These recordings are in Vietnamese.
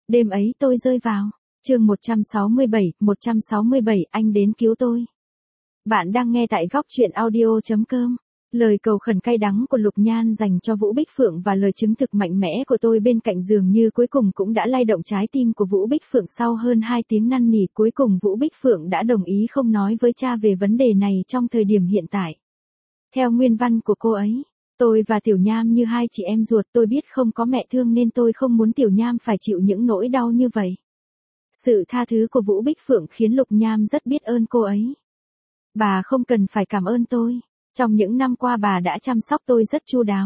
Đêm ấy tôi rơi vào. Chương 167, anh đến cứu tôi. Bạn đang nghe tại góc truyện audio.com. Lời cầu khẩn cay đắng của Lục Nhan dành cho Vũ Bích Phượng và lời chứng thực mạnh mẽ của tôi bên cạnh dường như cuối cùng cũng đã lay động trái tim của Vũ Bích Phượng. Sau hơn 2 tiếng năn nỉ, cuối cùng Vũ Bích Phượng đã đồng ý không nói với cha về vấn đề này trong thời điểm hiện tại. Theo nguyên văn của cô ấy, tôi và Tiểu Nham như hai chị em ruột, tôi biết không có mẹ thương nên tôi không muốn Tiểu Nham phải chịu những nỗi đau như vậy. Sự tha thứ của Vũ Bích Phượng khiến Lục Nham rất biết ơn cô ấy. Bà không cần phải cảm ơn tôi. Trong những năm qua bà đã chăm sóc tôi rất chu đáo.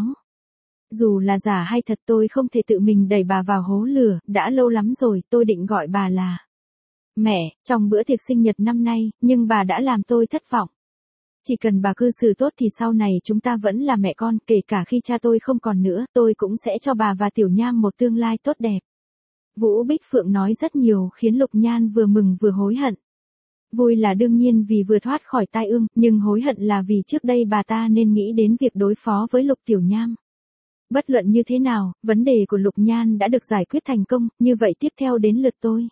Dù là giả hay thật tôi không thể tự mình đẩy bà vào hố lửa, đã lâu lắm rồi tôi định gọi bà là mẹ, trong bữa tiệc sinh nhật năm nay, nhưng bà đã làm tôi thất vọng. Chỉ cần bà cư xử tốt thì sau này chúng ta vẫn là mẹ con, kể cả khi cha tôi không còn nữa, tôi cũng sẽ cho bà và Tiểu Nham một tương lai tốt đẹp. Vũ Bích Phượng nói rất nhiều khiến Lục Nhan vừa mừng vừa hối hận. Vui là đương nhiên vì vừa thoát khỏi tai ương, nhưng hối hận là vì trước đây bà ta nên nghĩ đến việc đối phó với Lục Tiểu Nham. Bất luận như thế nào, vấn đề của Lục Nhan đã được giải quyết thành công, như vậy tiếp theo đến lượt tôi.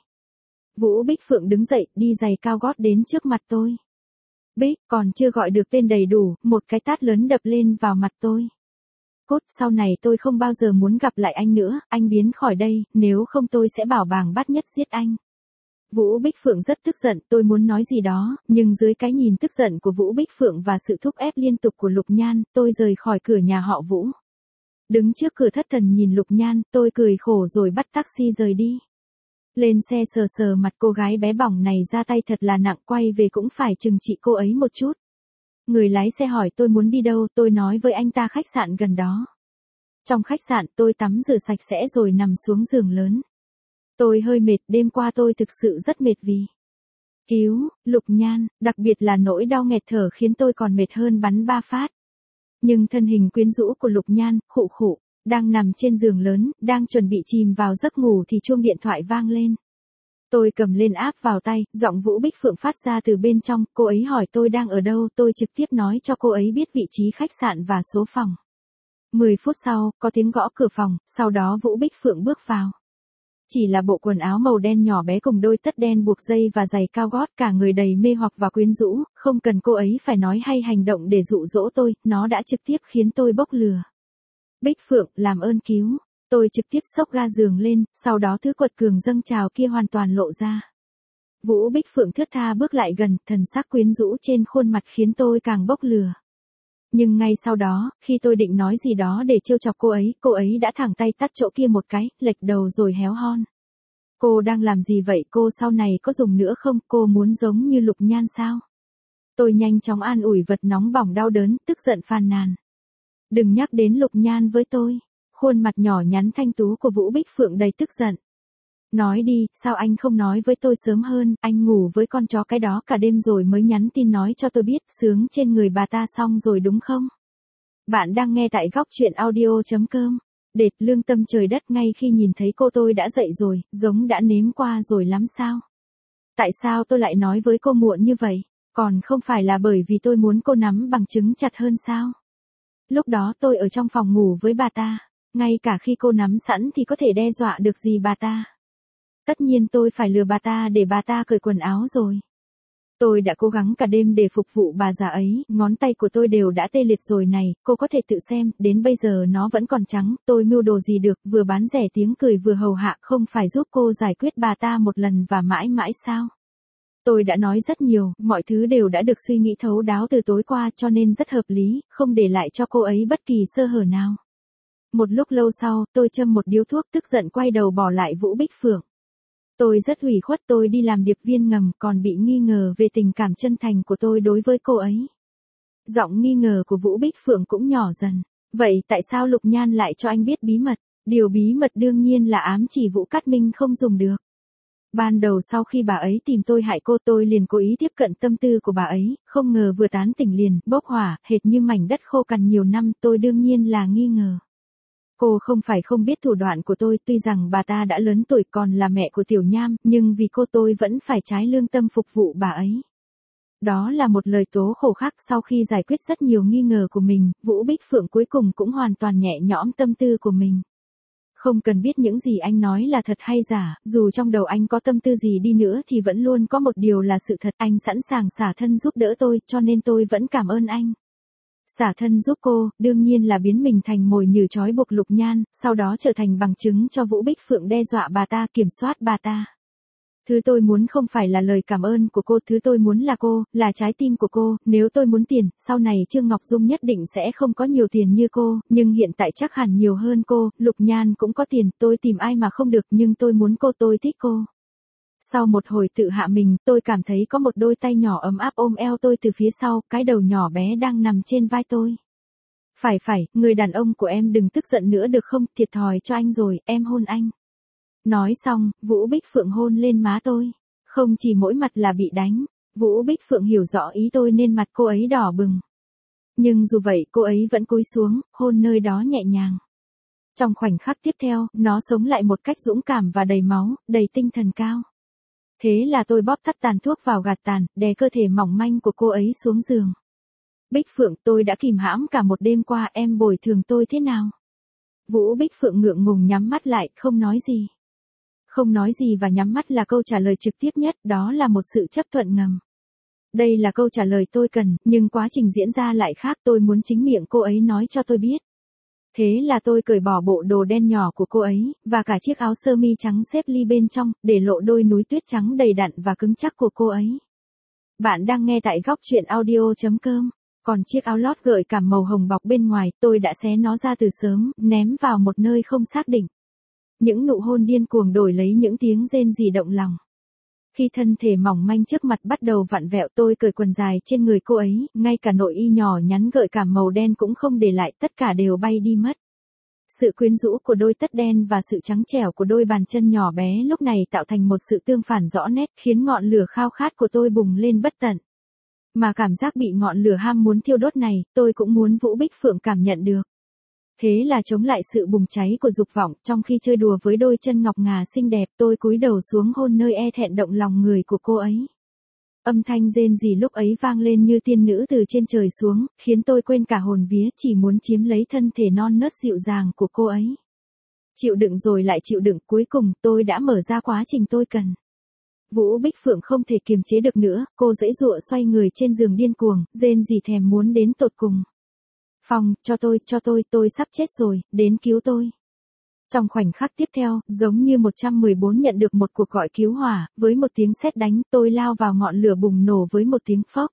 Vũ Bích Phượng đứng dậy, đi giày cao gót đến trước mặt tôi. Bích, còn chưa gọi được tên đầy đủ, một cái tát lớn đập lên vào mặt tôi. Cốt, sau này tôi không bao giờ muốn gặp lại anh nữa, anh biến khỏi đây, nếu không tôi sẽ bảo bàng bát nhất giết anh. Vũ Bích Phượng rất tức giận, tôi muốn nói gì đó, nhưng dưới cái nhìn tức giận của Vũ Bích Phượng và sự thúc ép liên tục của Lục Nhan, tôi rời khỏi cửa nhà họ Vũ. Đứng trước cửa thất thần nhìn Lục Nhan, tôi cười khổ rồi bắt taxi rời đi. Lên xe sờ sờ mặt cô gái bé bỏng này ra tay thật là nặng, quay về cũng phải trừng trị cô ấy một chút. Người lái xe hỏi tôi muốn đi đâu, tôi nói với anh ta khách sạn gần đó. Trong khách sạn tôi tắm rửa sạch sẽ rồi nằm xuống giường lớn. Tôi hơi mệt, đêm qua tôi thực sự rất mệt vì cứu Lục Nhan, đặc biệt là nỗi đau nghẹt thở khiến tôi còn mệt hơn bắn 3 phát. Nhưng thân hình quyến rũ của Lục Nhan, khụ khụ, đang nằm trên giường lớn, đang chuẩn bị chìm vào giấc ngủ thì chuông điện thoại vang lên. Tôi cầm lên áp vào tay, giọng Vũ Bích Phượng phát ra từ bên trong, cô ấy hỏi tôi đang ở đâu, tôi trực tiếp nói cho cô ấy biết vị trí khách sạn và số phòng. 10 phút sau, có tiếng gõ cửa phòng, sau đó Vũ Bích Phượng bước vào. Chỉ là bộ quần áo màu đen nhỏ bé cùng đôi tất đen buộc dây và giày cao gót, cả người đầy mê hoặc và quyến rũ, không cần cô ấy phải nói hay hành động để dụ dỗ tôi, nó đã trực tiếp khiến tôi bốc lửa. Bích Phượng, làm ơn cứu. Tôi trực tiếp xốc ga giường lên, sau đó thứ quật cường dâng trào kia hoàn toàn lộ ra. Vũ Bích Phượng thướt tha bước lại gần, thần sắc quyến rũ trên khuôn mặt khiến tôi càng bốc lửa. Nhưng ngay sau đó, khi tôi định nói gì đó để trêu chọc cô ấy đã thẳng tay tát chỗ kia một cái, lệch đầu rồi héo hon. Cô đang làm gì vậy, cô sau này có dùng nữa không, cô muốn giống như Lục Nhan sao? Tôi nhanh chóng an ủi vật nóng bỏng đau đớn, tức giận phàn nàn. Đừng nhắc đến Lục Nhan với tôi. Khuôn mặt nhỏ nhắn thanh tú của Vũ Bích Phượng đầy tức giận. Nói đi, sao anh không nói với tôi sớm hơn, anh ngủ với con chó cái đó cả đêm rồi mới nhắn tin nói cho tôi biết, sướng trên người bà ta xong rồi đúng không? Bạn đang nghe tại góc truyện audio.com. Đệt lương tâm trời đất, ngay khi nhìn thấy cô tôi đã dậy rồi, giống đã nếm qua rồi lắm sao? Tại sao tôi lại nói với cô muộn như vậy? Còn không phải là bởi vì tôi muốn cô nắm bằng chứng chặt hơn sao? Lúc đó tôi ở trong phòng ngủ với bà ta. Ngay cả khi cô nắm sẵn thì có thể đe dọa được gì bà ta. Tất nhiên tôi phải lừa bà ta để bà ta cởi quần áo rồi. Tôi đã cố gắng cả đêm để phục vụ bà già ấy, ngón tay của tôi đều đã tê liệt rồi này, cô có thể tự xem, đến bây giờ nó vẫn còn trắng, tôi mưu đồ gì được, vừa bán rẻ tiếng cười vừa hầu hạ, không phải giúp cô giải quyết bà ta một lần và mãi mãi sao? Tôi đã nói rất nhiều, mọi thứ đều đã được suy nghĩ thấu đáo từ tối qua cho nên rất hợp lý, không để lại cho cô ấy bất kỳ sơ hở nào. Một lúc lâu sau, tôi châm một điếu thuốc tức giận quay đầu bỏ lại Vũ Bích Phượng. Tôi rất ủy khuất, tôi đi làm điệp viên ngầm còn bị nghi ngờ về tình cảm chân thành của tôi đối với cô ấy. Giọng nghi ngờ của Vũ Bích Phượng cũng nhỏ dần. Vậy tại sao Lục Nhan lại cho anh biết bí mật? Điều bí mật đương nhiên là ám chỉ Vũ Cát Minh không dùng được. Ban đầu sau khi bà ấy tìm tôi hại cô, tôi liền cố ý tiếp cận tâm tư của bà ấy, không ngờ vừa tán tỉnh liền bốc hỏa, hệt như mảnh đất khô cằn nhiều năm, tôi đương nhiên là nghi ngờ. Cô không phải không biết thủ đoạn của tôi, tuy rằng bà ta đã lớn tuổi còn là mẹ của Tiểu Nham, nhưng vì cô tôi vẫn phải trái lương tâm phục vụ bà ấy. Đó là một lời tố khổ khác. Sau khi giải quyết rất nhiều nghi ngờ của mình, Vũ Bích Phượng cuối cùng cũng hoàn toàn nhẹ nhõm tâm tư của mình. Không cần biết những gì anh nói là thật hay giả, dù trong đầu anh có tâm tư gì đi nữa thì vẫn luôn có một điều là sự thật, anh sẵn sàng xả thân giúp đỡ tôi, cho nên tôi vẫn cảm ơn anh. Xả thân giúp cô, đương nhiên là biến mình thành mồi nhử trói buộc Lục Nhan, sau đó trở thành bằng chứng cho Vũ Bích Phượng đe dọa bà ta, kiểm soát bà ta. Thứ tôi muốn không phải là lời cảm ơn của cô, thứ tôi muốn là cô, là trái tim của cô, nếu tôi muốn tiền, sau này Trương Ngọc Dung nhất định sẽ không có nhiều tiền như cô, nhưng hiện tại chắc hẳn nhiều hơn cô, Lục Nhan cũng có tiền, tôi tìm ai mà không được, nhưng tôi muốn cô, tôi thích cô. Sau một hồi tự hạ mình, tôi cảm thấy có một đôi tay nhỏ ấm áp ôm eo tôi từ phía sau, cái đầu nhỏ bé đang nằm trên vai tôi. Phải, người đàn ông của em đừng tức giận nữa được không, thiệt thòi cho anh rồi, em hôn anh. Nói xong, Vũ Bích Phượng hôn lên má tôi. Không chỉ mỗi mặt là bị đánh, Vũ Bích Phượng hiểu rõ ý tôi nên mặt cô ấy đỏ bừng. Nhưng dù vậy cô ấy vẫn cúi xuống, hôn nơi đó nhẹ nhàng. Trong khoảnh khắc tiếp theo, nó sống lại một cách dũng cảm và đầy máu, đầy tinh thần cao. Thế là tôi bóp tắt tàn thuốc vào gạt tàn, đè cơ thể mỏng manh của cô ấy xuống giường. Bích Phượng, tôi đã kìm hãm cả một đêm qua, em bồi thường tôi thế nào? Vũ Bích Phượng ngượng ngùng nhắm mắt lại, không nói gì. Không nói gì và nhắm mắt là câu trả lời trực tiếp nhất, đó là một sự chấp thuận ngầm. Đây là câu trả lời tôi cần, nhưng quá trình diễn ra lại khác, tôi muốn chính miệng cô ấy nói cho tôi biết. Thế là tôi cởi bỏ bộ đồ đen nhỏ của cô ấy, và cả chiếc áo sơ mi trắng xếp ly bên trong, để lộ đôi núi tuyết trắng đầy đặn và cứng chắc của cô ấy. Bạn đang nghe tại góc truyện audio.com. Còn chiếc áo lót gợi cảm màu hồng bọc bên ngoài, tôi đã xé nó ra từ sớm, ném vào một nơi không xác định. Những nụ hôn điên cuồng đổi lấy những tiếng rên rỉ động lòng. Khi thân thể mỏng manh trước mặt bắt đầu vặn vẹo, tôi cởi quần dài trên người cô ấy, ngay cả nội y nhỏ nhắn gợi cảm màu đen cũng không để lại, tất cả đều bay đi mất. Sự quyến rũ của đôi tất đen và sự trắng trẻo của đôi bàn chân nhỏ bé lúc này tạo thành một sự tương phản rõ nét, khiến ngọn lửa khao khát của tôi bùng lên bất tận. Mà cảm giác bị ngọn lửa ham muốn thiêu đốt này, tôi cũng muốn Vũ Bích Phượng cảm nhận được. Thế là chống lại sự bùng cháy của dục vọng, trong khi chơi đùa với đôi chân ngọc ngà xinh đẹp, tôi cúi đầu xuống hôn nơi e thẹn động lòng người của cô ấy. Âm thanh rên rỉ lúc ấy vang lên như tiên nữ từ trên trời xuống, khiến tôi quên cả hồn vía, chỉ muốn chiếm lấy thân thể non nớt dịu dàng của cô ấy. Chịu đựng rồi lại chịu đựng, cuối cùng tôi đã mở ra quá trình tôi cần. Vũ Bích Phượng không thể kiềm chế được nữa, cô giãy giụa xoay người trên giường điên cuồng, rên rỉ thèm muốn đến tột cùng. Phong, cho tôi sắp chết rồi, đến cứu tôi. Trong khoảnh khắc tiếp theo, giống như 114 nhận được một cuộc gọi cứu hỏa, với một tiếng sét đánh, tôi lao vào ngọn lửa bùng nổ với một tiếng phốc.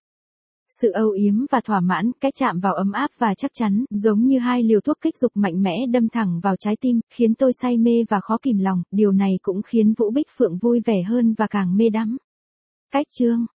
Sự âu yếm và thỏa mãn, cái chạm vào ấm áp và chắc chắn, giống như hai liều thuốc kích dục mạnh mẽ đâm thẳng vào trái tim, khiến tôi say mê và khó kìm lòng, điều này cũng khiến Vũ Bích Phượng vui vẻ hơn và càng mê đắm. Cách chương